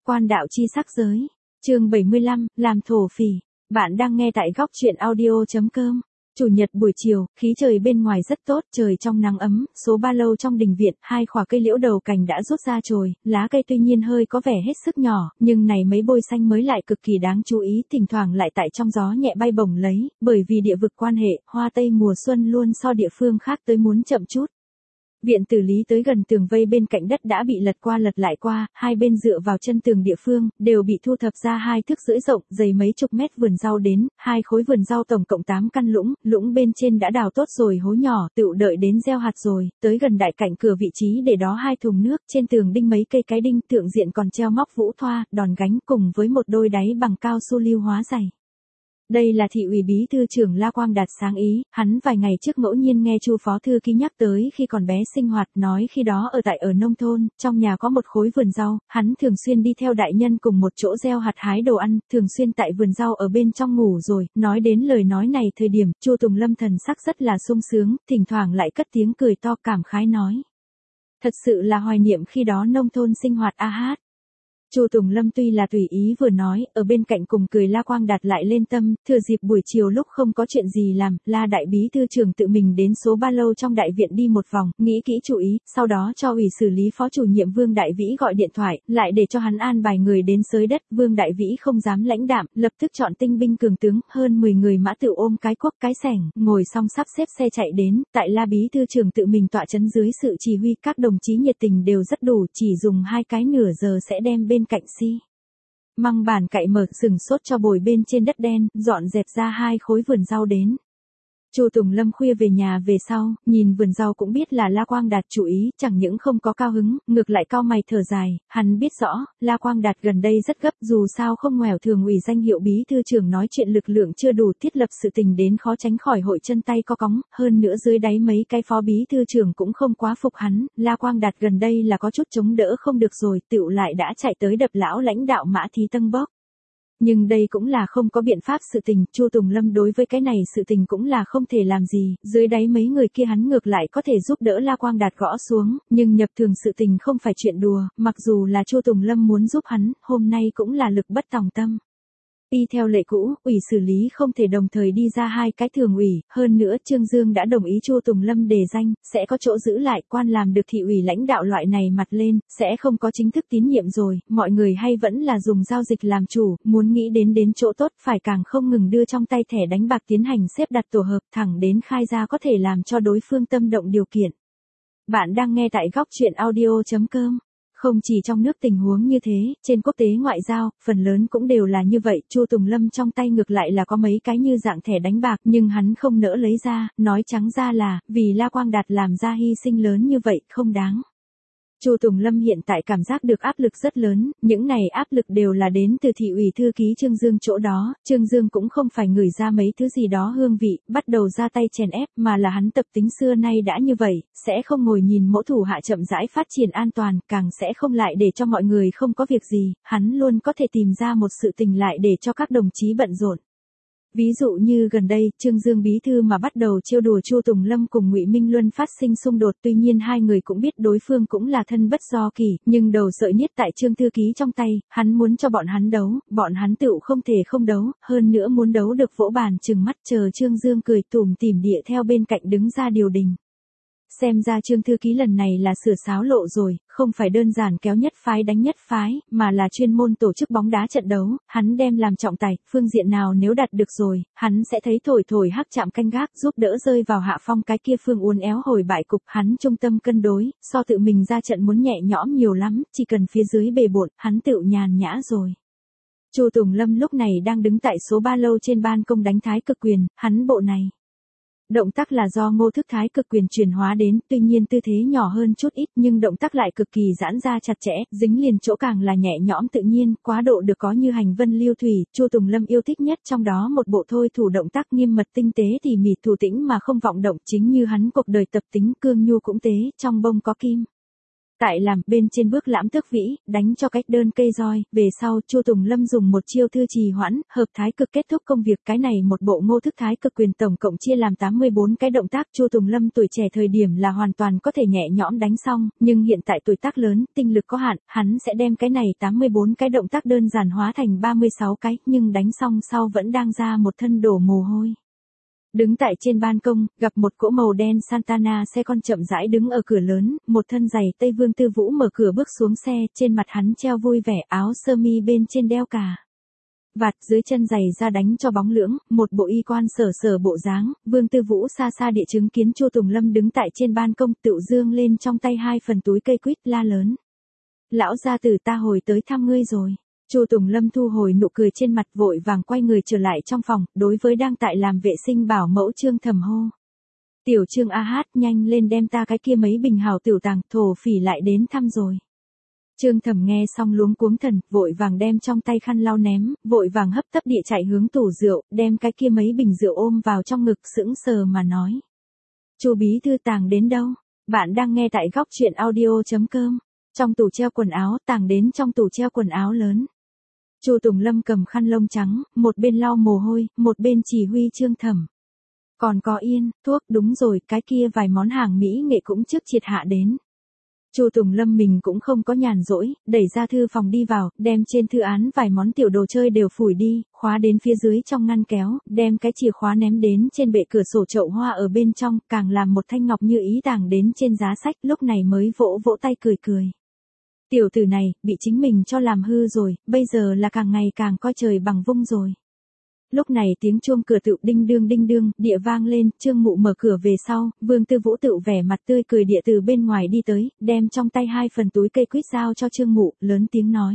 Quan đạo chi sắc giới. Chương 75, làm thổ phỉ. Bạn đang nghe tại góc truyện audio.com. Chủ nhật buổi chiều, khí trời bên ngoài rất tốt, trời trong nắng ấm, số ba lâu trong đình viện, hai khỏa cây liễu đầu cành đã rút ra chồi, lá cây tuy nhiên hơi có vẻ hết sức nhỏ, nhưng này mấy bôi xanh mới lại cực kỳ đáng chú ý, thỉnh thoảng lại tại trong gió nhẹ bay bổng lấy, bởi vì địa vực quan hệ, hoa tây mùa xuân luôn so địa phương khác tới muốn chậm chút. Viện tử lý tới gần tường vây bên cạnh đất đã bị lật qua lật lại qua, hai bên dựa vào chân tường địa phương, đều bị thu thập ra 2 thước rưỡi rộng, dày mấy chục mét vườn rau đến, 2 khối vườn rau tổng cộng 8 căn lũng, lũng bên trên đã đào tốt rồi hố nhỏ, tựu đợi đến gieo hạt rồi, tới gần đại cạnh cửa vị trí để đó 2 thùng nước, trên tường đinh mấy cây cái đinh, thượng diện còn treo móc vũ thoa, đòn gánh cùng với một đôi đáy bằng cao su lưu hóa dày. Đây là thị ủy bí thư trưởng La Quang Đạt sáng ý, hắn vài ngày trước ngẫu nhiên nghe Chu phó thư ký nhắc tới khi còn bé sinh hoạt, nói khi đó ở nông thôn, trong nhà có một khối vườn rau, hắn thường xuyên đi theo đại nhân cùng một chỗ gieo hạt hái đồ ăn, thường xuyên tại vườn rau ở bên trong ngủ rồi, nói đến lời nói này thời điểm, Chu Tùng Lâm thần sắc rất là sung sướng, thỉnh thoảng lại cất tiếng cười to cảm khái nói. Thật sự là hoài niệm khi đó nông thôn sinh hoạt a hát. Chu Tùng Lâm tuy là tùy ý vừa nói, ở bên cạnh cùng cười La Quang Đạt lại lên tâm, thừa dịp buổi chiều lúc không có chuyện gì làm, La đại bí thư trưởng tự mình đến số ba lâu trong đại viện đi một vòng, nghĩ kỹ chủ ý, sau đó cho ủy xử lý phó chủ nhiệm Vương Đại Vĩ gọi điện thoại, lại để cho hắn an bài người đến xới đất, Vương Đại Vĩ không dám lãnh đạm, lập tức chọn tinh binh cường tướng, hơn 10 người mã tự ôm cái cuốc cái xẻng, ngồi xong sắp xếp xe chạy đến, tại La bí thư trưởng tự mình tọa chấn dưới sự chỉ huy, các đồng chí nhiệt tình đều rất đủ, chỉ dùng 2 cái nửa giờ sẽ đem bên cạnh măng bàn cậy mở sừng sốt cho bồi bên trên đất đen, dọn dẹp ra 2 khối vườn rau đến. Chu Tùng Lâm khuya về nhà về sau, nhìn vườn rau cũng biết là La Quang Đạt chủ ý, chẳng những không có cao hứng, ngược lại cau mày thở dài, hắn biết rõ, La Quang Đạt gần đây rất gấp, dù sao không ngoẻo thường ủy danh hiệu bí thư trưởng nói chuyện lực lượng chưa đủ, thiết lập sự tình đến khó tránh khỏi hội chân tay co cóng, hơn nữa dưới đáy mấy cái phó bí thư trưởng cũng không quá phục hắn, La Quang Đạt gần đây là có chút chống đỡ không được rồi, tựu lại đã chạy tới đập lão lãnh đạo Mã Thí Tân bóp. Nhưng đây cũng là không có biện pháp sự tình, Chu Tùng Lâm đối với cái này sự tình cũng là không thể làm gì, dưới đáy mấy người kia hắn ngược lại có thể giúp đỡ La Quang Đạt gõ xuống, nhưng nhập thường sự tình không phải chuyện đùa, mặc dù là Chu Tùng Lâm muốn giúp hắn, hôm nay cũng là lực bất tòng tâm. Y theo lệ cũ, ủy xử lý không thể đồng thời đi ra 2 cái thường ủy, hơn nữa Trương Dương đã đồng ý Chu Tùng Lâm đề danh, sẽ có chỗ giữ lại, quan làm được thị ủy lãnh đạo loại này mặt lên, sẽ không có chính thức tín nhiệm rồi, mọi người hay vẫn là dùng giao dịch làm chủ, muốn nghĩ đến chỗ tốt phải càng không ngừng đưa trong tay thẻ đánh bạc tiến hành xếp đặt tổ hợp thẳng đến khai ra có thể làm cho đối phương tâm động điều kiện. Bạn đang nghe tại góc truyện audio.com. Không chỉ trong nước tình huống như thế, trên quốc tế ngoại giao, phần lớn cũng đều là như vậy, Chu Tùng Lâm trong tay ngược lại là có mấy cái như dạng thẻ đánh bạc, nhưng hắn không nỡ lấy ra, nói trắng ra là, vì La Quang Đạt làm ra hy sinh lớn như vậy, không đáng. Chu Tùng Lâm hiện tại cảm giác được áp lực rất lớn, những này áp lực đều là đến từ thị ủy thư ký Trương Dương chỗ đó, Trương Dương cũng không phải ngửi ra mấy thứ gì đó hương vị, bắt đầu ra tay chèn ép, mà là hắn tập tính xưa nay đã như vậy, sẽ không ngồi nhìn mẫu thủ hạ chậm rãi phát triển an toàn, càng sẽ không lại để cho mọi người không có việc gì, hắn luôn có thể tìm ra một sự tình lại để cho các đồng chí bận rộn. Ví dụ như gần đây, Trương Dương bí thư mà bắt đầu trêu đùa Chu Tùng Lâm cùng Ngụy Minh Luân phát sinh xung đột, tuy nhiên hai người cũng biết đối phương cũng là thân bất do kỷ, nhưng đầu sợi niết tại Trương thư ký trong tay, hắn muốn cho bọn hắn đấu, bọn hắn tựu không thể không đấu, hơn nữa muốn đấu được vỗ bàn trừng mắt chờ Trương Dương cười tủm tỉm địa theo bên cạnh đứng ra điều đình. Xem ra Trương thư ký lần này là sửa sáo lộ rồi, không phải đơn giản kéo nhất phái đánh nhất phái, mà là chuyên môn tổ chức bóng đá trận đấu, hắn đem làm trọng tài, phương diện nào nếu đạt được rồi, hắn sẽ thấy thổi hắc chạm canh gác giúp đỡ rơi vào hạ phong cái kia phương uốn éo hồi bại cục, hắn trung tâm cân đối, so tự mình ra trận muốn nhẹ nhõm nhiều lắm, chỉ cần phía dưới bề bộn, hắn tự nhàn nhã rồi. Chu Tùng Lâm lúc này đang đứng tại số 3 lâu trên ban công đánh thái cực quyền, hắn bộ này. Động tác là do Ngô Thức thái cực quyền chuyển hóa đến, tuy nhiên tư thế nhỏ hơn chút ít nhưng động tác lại cực kỳ giãn ra chặt chẽ, dính liền chỗ càng là nhẹ nhõm tự nhiên, quá độ được có như hành vân lưu thủy, Chu Tùng Lâm yêu thích nhất trong đó một bộ thôi thủ động tác nghiêm mật tinh tế tỉ mỉ thủ tĩnh mà không vọng động, chính như hắn cuộc đời tập tính cương nhu cũng tế, trong bông có kim. Tại làm, bên trên bước lãm tước vĩ, đánh cho cách đơn cây roi, về sau, Chu Tùng Lâm dùng một chiêu thư trì hoãn, hợp thái cực kết thúc công việc. Cái này một bộ Ngô thức thái cực quyền tổng cộng chia làm 84 cái động tác. Chu Tùng Lâm tuổi trẻ thời điểm là hoàn toàn có thể nhẹ nhõm đánh xong, nhưng hiện tại tuổi tác lớn, tinh lực có hạn, hắn sẽ đem cái này 84 cái động tác đơn giản hóa thành 36 cái, nhưng đánh xong sau vẫn đang ra một thân đổ mồ hôi. Đứng tại trên ban công, gặp một cỗ màu đen Santana xe con chậm rãi đứng ở cửa lớn, một thân giày Tây Vương Tư Vũ mở cửa bước xuống xe, trên mặt hắn treo vui vẻ, áo sơ mi bên trên đeo cà vạt, dưới chân giày ra đánh cho bóng lưỡng, một bộ y quan sở sở bộ dáng. Vương Tư Vũ xa xa địa chứng kiến Chu Tùng Lâm đứng tại trên ban công, tựu dương lên trong tay 2 phần túi cây quýt, la lớn: "Lão gia tử, ta hồi tới thăm ngươi rồi." Chu Tùng Lâm thu hồi nụ cười trên mặt, vội vàng quay người trở lại trong phòng, đối với đang tại làm vệ sinh bảo mẫu Trương Thẩm hô: "Tiểu Trương a hát, nhanh lên đem ta cái kia mấy bình hào tiểu tàng, thổ phỉ lại đến thăm rồi." Trương Thẩm nghe xong luống cuống thần, vội vàng đem trong tay khăn lau ném, vội vàng hấp tấp địa chạy hướng tủ rượu, đem cái kia mấy bình rượu ôm vào trong ngực, sững sờ mà nói: "Chu bí thư, tàng đến đâu?" Bạn đang nghe tại góc truyện audio.com. Trong tủ treo quần áo, tàng đến trong tủ treo quần áo lớn. Chu Tùng Lâm cầm khăn lông trắng, một bên lau mồ hôi, một bên chỉ huy Trương Thẩm: "Còn có yên, thuốc, đúng rồi, cái kia vài món hàng mỹ nghệ cũng trước triệt hạ đến." Chu Tùng Lâm mình cũng không có nhàn rỗi, đẩy ra thư phòng đi vào, đem trên thư án vài món tiểu đồ chơi đều phủi đi, khóa đến phía dưới trong ngăn kéo, đem cái chìa khóa ném đến trên bệ cửa sổ chậu hoa ở bên trong, càng làm một thanh ngọc như ý tàng đến trên giá sách, lúc này mới vỗ vỗ tay cười cười. Tiểu tử này, bị chính mình cho làm hư rồi, bây giờ là càng ngày càng coi trời bằng vung rồi. Lúc này tiếng chuông cửa tựu đinh đương, địa vang lên, Trương Mụ mở cửa về sau, Vương Tư Vũ tựu vẻ mặt tươi cười địa từ bên ngoài đi tới, đem trong tay 2 phần túi cây quýt giao cho Trương Mụ, lớn tiếng nói: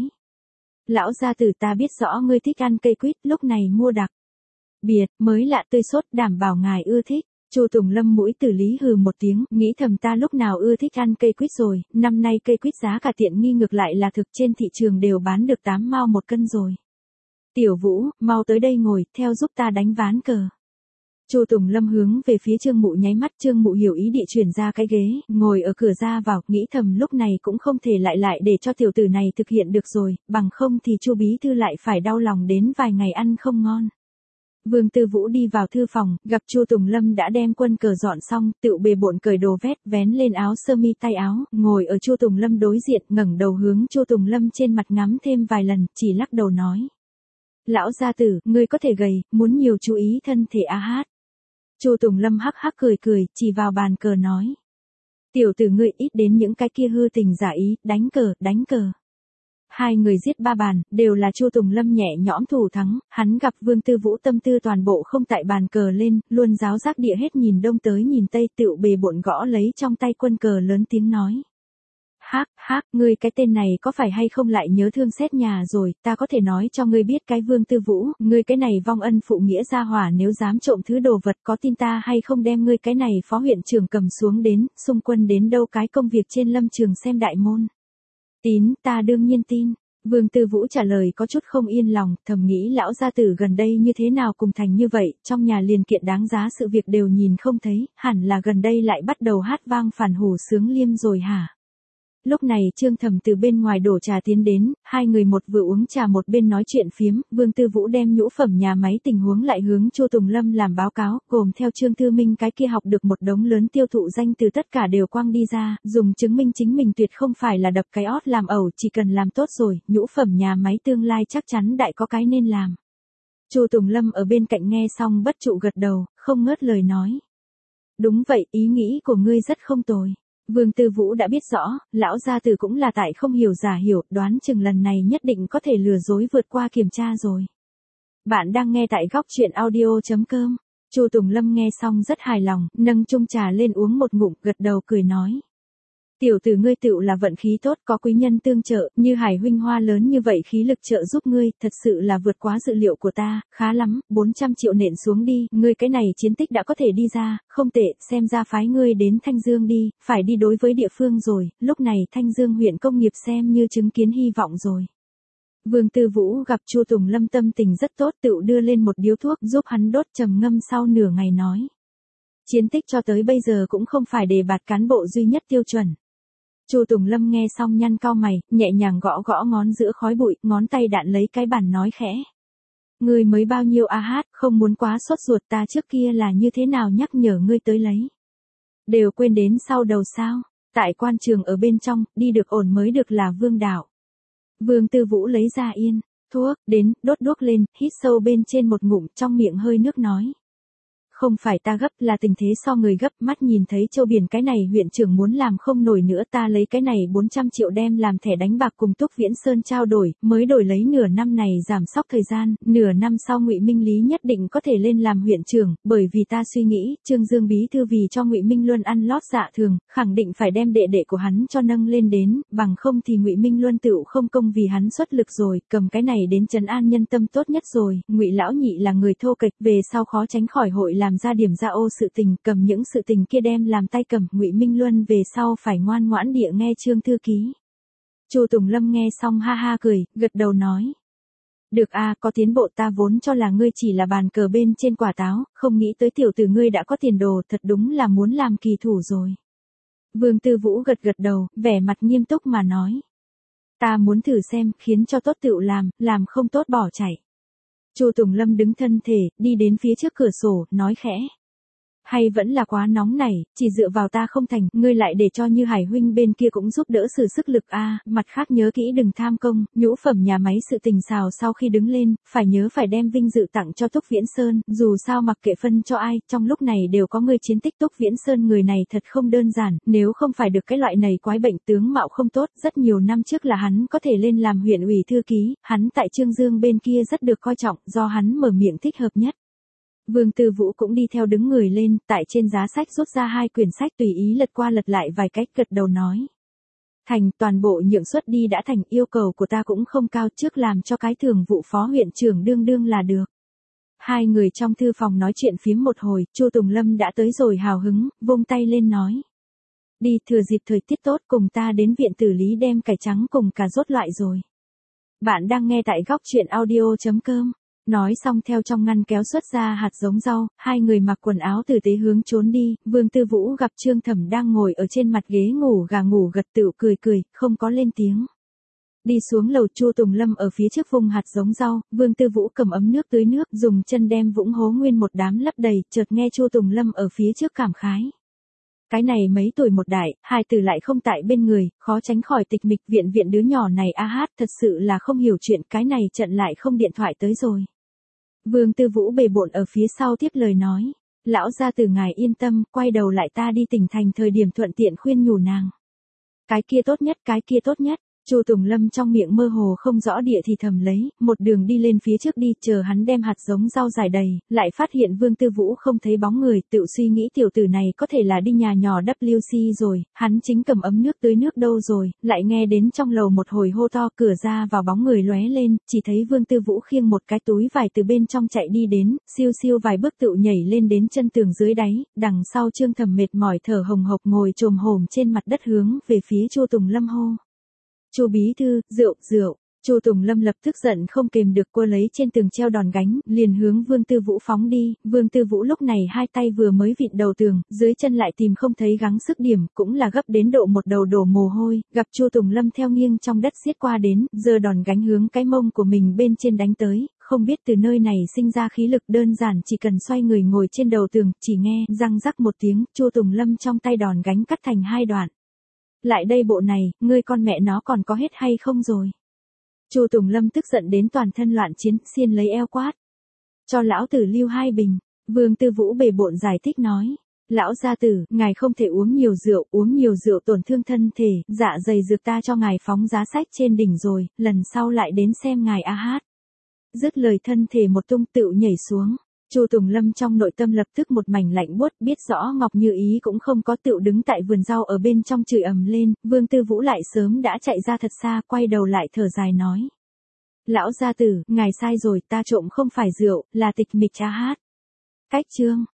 "Lão gia tử, ta biết rõ ngươi thích ăn cây quýt, lúc này mua đặc biệt, mới lạ tươi sốt, đảm bảo ngài ưa thích." Chu Tùng Lâm mũi tử lý hừ một tiếng, nghĩ thầm ta lúc nào ưa thích ăn cây quýt rồi, năm nay cây quýt giá cả tiện nghi, ngược lại là thực trên thị trường đều bán được 8 mao một cân rồi. "Tiểu Vũ, mau tới đây ngồi, theo giúp ta đánh ván cờ." Chu Tùng Lâm hướng về phía Trương Mụ nháy mắt, Trương Mụ hiểu ý địa chuyển ra cái ghế, ngồi ở cửa ra vào, nghĩ thầm lúc này cũng không thể lại để cho tiểu tử này thực hiện được rồi, bằng không thì Chu bí thư lại phải đau lòng đến vài ngày ăn không ngon. Vương Tư Vũ đi vào thư phòng, gặp Chu Tùng Lâm đã đem quân cờ dọn xong, tựu bề bộn cởi đồ vét, vén lên áo sơ mi tay áo, ngồi ở Chu Tùng Lâm đối diện, ngẩng đầu hướng Chu Tùng Lâm trên mặt ngắm thêm vài lần, chỉ lắc đầu nói: "Lão gia tử, ngươi có thể gầy, muốn nhiều chú ý thân thể a hát." Chu Tùng Lâm hắc hắc cười, chỉ vào bàn cờ nói: "Tiểu tử ngươi ít đến những cái kia hư tình giả ý, đánh cờ." Hai người giết 3 bàn, đều là Chu Tùng Lâm nhẹ nhõm thủ thắng, hắn gặp Vương Tư Vũ tâm tư toàn bộ không tại bàn cờ lên, luôn giáo giác địa hết nhìn đông tới nhìn tây, tựu bề bộn gõ lấy trong tay quân cờ, lớn tiếng nói: Hắc, ngươi cái tên này có phải hay không lại nhớ thương xét nhà rồi, ta có thể nói cho ngươi biết cái Vương Tư Vũ, ngươi cái này vong ân phụ nghĩa gia hỏa, nếu dám trộm thứ đồ vật, có tin ta hay không đem ngươi cái này phó huyện trưởng cầm xuống đến, xung quân đến đâu cái công việc trên lâm trường xem đại môn." "Tín, ta đương nhiên tin." Vương Tư Vũ trả lời có chút không yên lòng, thầm nghĩ lão gia tử gần đây như thế nào cùng thành như vậy, trong nhà liền kiện đáng giá sự việc đều nhìn không thấy, hẳn là gần đây lại bắt đầu hát vang phản hủ sướng liêm rồi hả? Lúc này Trương Thẩm từ bên ngoài đổ trà tiến đến, hai người một vừa uống trà một bên nói chuyện phiếm, Vương Tư Vũ đem nhũ phẩm nhà máy tình huống lại hướng Chu Tùng Lâm làm báo cáo, gồm theo Trương Thư Minh cái kia học được một đống lớn tiêu thụ danh từ tất cả đều quang đi ra, dùng chứng minh chính mình tuyệt không phải là đập cái ót làm ẩu, chỉ cần làm tốt rồi, nhũ phẩm nhà máy tương lai chắc chắn đại có cái nên làm. Chu Tùng Lâm ở bên cạnh nghe xong bất trụ gật đầu, không ngớt lời nói: "Đúng vậy, ý nghĩ của ngươi rất không tồi." Vương Tư Vũ đã biết rõ, lão gia tử cũng là tại không hiểu giả hiểu, đoán chừng lần này nhất định có thể lừa dối vượt qua kiểm tra rồi. Bạn đang nghe tại góc truyện audio.com. Chu Tùng Lâm nghe xong rất hài lòng, nâng chung trà lên uống một ngụm, gật đầu cười nói: "Tiểu tử ngươi tựu là vận khí tốt, có quý nhân tương trợ, như Hải huynh hoa lớn như vậy khí lực trợ giúp ngươi, thật sự là vượt quá dự liệu của ta, khá lắm, 400 triệu nện xuống đi, ngươi cái này chiến tích đã có thể đi ra, không tệ, xem ra phái ngươi đến Thanh Dương đi, phải đi đối với địa phương rồi, lúc này Thanh Dương huyện công nghiệp xem như chứng kiến hy vọng rồi." Vương Tư Vũ gặp Chu Tùng Lâm tâm tình rất tốt, tựu đưa lên một điếu thuốc giúp hắn đốt, trầm ngâm sau nửa ngày nói: "Chiến tích cho tới bây giờ cũng không phải đề bạt cán bộ duy nhất tiêu chuẩn." Chu Tùng Lâm nghe xong nhăn cau mày, nhẹ nhàng gõ gõ ngón giữa khói bụi, ngón tay đạn lấy cái bàn nói khẽ. Ngươi mới bao nhiêu a hát, không muốn quá sốt ruột, ta trước kia là như thế nào nhắc nhở ngươi tới lấy. Đều quên đến sau đầu sao, tại quan trường ở bên trong, đi được ổn mới được là vương đạo. Vương Tư Vũ lấy ra yên, thuốc, đến, đốt đuốc lên, hít sâu bên trên một ngụm, trong miệng hơi nước nói. Không phải ta gấp, là tình thế so người gấp, mắt nhìn thấy Châu Biển cái này huyện trưởng muốn làm không nổi nữa, ta lấy cái này 400 triệu đem làm thẻ đánh bạc cùng Túc Viễn Sơn trao đổi, mới đổi lấy nửa năm này giảm sóc thời gian, nửa năm sau Ngụy Minh Lý nhất định có thể lên làm huyện trưởng, bởi vì ta suy nghĩ, Trương Dương bí thư vì cho Ngụy Minh Luân ăn lót dạ thường, khẳng định phải đem đệ đệ của hắn cho nâng lên đến, bằng không thì Ngụy Minh Luân tựu không công vì hắn xuất lực rồi, cầm cái này đến trấn an nhân tâm tốt nhất rồi, Ngụy lão nhị là người thô kệch, về sau khó tránh khỏi hội làm ra điểm ra ô sự tình, cầm những sự tình kia đem làm tay cầm, Ngụy Minh Luân về sau phải ngoan ngoãn địa nghe Trương thư ký. Chu Tùng Lâm nghe xong ha ha cười, gật đầu nói. Được a, có tiến bộ, ta vốn cho là ngươi chỉ là bàn cờ bên trên quả táo, không nghĩ tới tiểu tử ngươi đã có tiền đồ, thật đúng là muốn làm kỳ thủ rồi. Vương Tư Vũ gật gật đầu, vẻ mặt nghiêm túc mà nói. Ta muốn thử xem, khiến cho tốt tựu làm không tốt bỏ chạy. Chu Tùng Lâm đứng thân thể, đi đến phía trước cửa sổ, nói khẽ. Hay vẫn là quá nóng này, chỉ dựa vào ta không thành, ngươi lại để cho Như Hải huynh bên kia cũng giúp đỡ sử sức lực a, mặt khác nhớ kỹ đừng tham công, nhũ phẩm nhà máy sự tình xào sau khi đứng lên, phải nhớ phải đem vinh dự tặng cho Túc Viễn Sơn, dù sao mặc kệ phân cho ai, trong lúc này đều có người chiến tích. Túc Viễn Sơn người này thật không đơn giản, nếu không phải được cái loại này quái bệnh tướng mạo không tốt, rất nhiều năm trước là hắn có thể lên làm huyện ủy thư ký, hắn tại Trương Dương bên kia rất được coi trọng, do hắn mở miệng thích hợp nhất. Vương Tư Vũ cũng đi theo đứng người lên, tại trên giá sách rút ra 2 quyển sách tùy ý lật qua lật lại vài cách, gật đầu nói. Thành, toàn bộ nhượng suất đi đã thành, yêu cầu của ta cũng không cao, trước làm cho cái thường vụ phó huyện trưởng đương là được. Hai người trong thư phòng nói chuyện phím một hồi, Chu Tùng Lâm đã tới rồi hào hứng, vung tay lên nói. Đi, thừa dịp thời tiết tốt, cùng ta đến viện tử lý đem cải trắng cùng cà rốt loại rồi. Bạn đang nghe tại góc truyện audio.com. Nói xong theo trong ngăn kéo xuất ra hạt giống rau, hai người mặc quần áo tử tế hướng trốn đi, Vương Tư Vũ gặp Trương Thẩm đang ngồi ở trên mặt ghế ngủ gà ngủ gật tựu cười, không có lên tiếng. Đi xuống lầu, Chu Tùng Lâm ở phía trước vùng hạt giống rau, Vương Tư Vũ cầm ấm nước tưới nước, dùng chân đem vũng hố nguyên một đám lấp đầy, chợt nghe Chu Tùng Lâm ở phía trước cảm khái. Cái này mấy tuổi một đại, hai từ lại không tại bên người, khó tránh khỏi tịch mịch, viện đứa nhỏ này a hát, thật sự là không hiểu chuyện, cái này trận lại không điện thoại tới rồi. Vương Tư Vũ bề bộn ở phía sau tiếp lời nói, lão gia tử ngài yên tâm, quay đầu lại ta đi tỉnh thành thời điểm thuận tiện khuyên nhủ nàng. Cái kia tốt nhất. Chu Tùng Lâm trong miệng mơ hồ không rõ địa thì thầm lấy, một đường đi lên phía trước đi, chờ hắn đem hạt giống rau giải đầy, lại phát hiện Vương Tư Vũ không thấy bóng người, tự suy nghĩ tiểu tử này có thể là đi nhà nhỏ WC rồi, hắn chính cầm ấm nước tưới nước đâu rồi, lại nghe đến trong lầu một hồi hô to, cửa ra vào bóng người lóe lên, chỉ thấy Vương Tư Vũ khiêng một cái túi vải từ bên trong chạy đi đến, siêu vài bước tự nhảy lên đến chân tường dưới đáy, đằng sau Trương Thẩm mệt mỏi thở hồng hộc ngồi chồm hổm trên mặt đất hướng về phía Chu Tùng Lâm hô. Chu bí thư, rượu. Chu Tùng Lâm lập tức giận không kềm được, cô lấy trên tường treo đòn gánh, liền hướng Vương Tư Vũ phóng đi. Vương Tư Vũ lúc này hai tay vừa mới vịn đầu tường, dưới chân lại tìm không thấy gắng sức điểm, cũng là gấp đến độ một đầu đổ mồ hôi, gặp Chu Tùng Lâm theo nghiêng trong đất xiết qua đến, giơ đòn gánh hướng cái mông của mình bên trên đánh tới, không biết từ nơi này sinh ra khí lực, đơn giản chỉ cần xoay người ngồi trên đầu tường, chỉ nghe răng rắc một tiếng, Chu Tùng Lâm trong tay đòn gánh cắt thành 2 đoạn. Lại đây bộ này, ngươi con mẹ nó còn có hết hay không rồi? Chu Tùng Lâm tức giận đến toàn thân loạn chiến, xiên lấy eo quát. Cho lão tử lưu 2 bình, Vương Tư Vũ bề bộn giải thích nói. Lão gia tử, ngài không thể uống nhiều rượu tổn thương thân thể, dạ dày dược ta cho ngài phóng giá sách trên đỉnh rồi, lần sau lại đến xem ngài a hát. Dứt lời thân thể một tung tựu nhảy xuống. Chu Tùng Lâm trong nội tâm lập tức một mảnh lạnh buốt, biết rõ Ngọc Như Ý cũng không có, tựu đứng tại vườn rau ở bên trong chửi ầm lên, Vương Tư Vũ lại sớm đã chạy ra thật xa, quay đầu lại thở dài nói. Lão gia tử, ngài sai rồi, ta trộm không phải rượu, là tịch mịch a hát. Cách chương.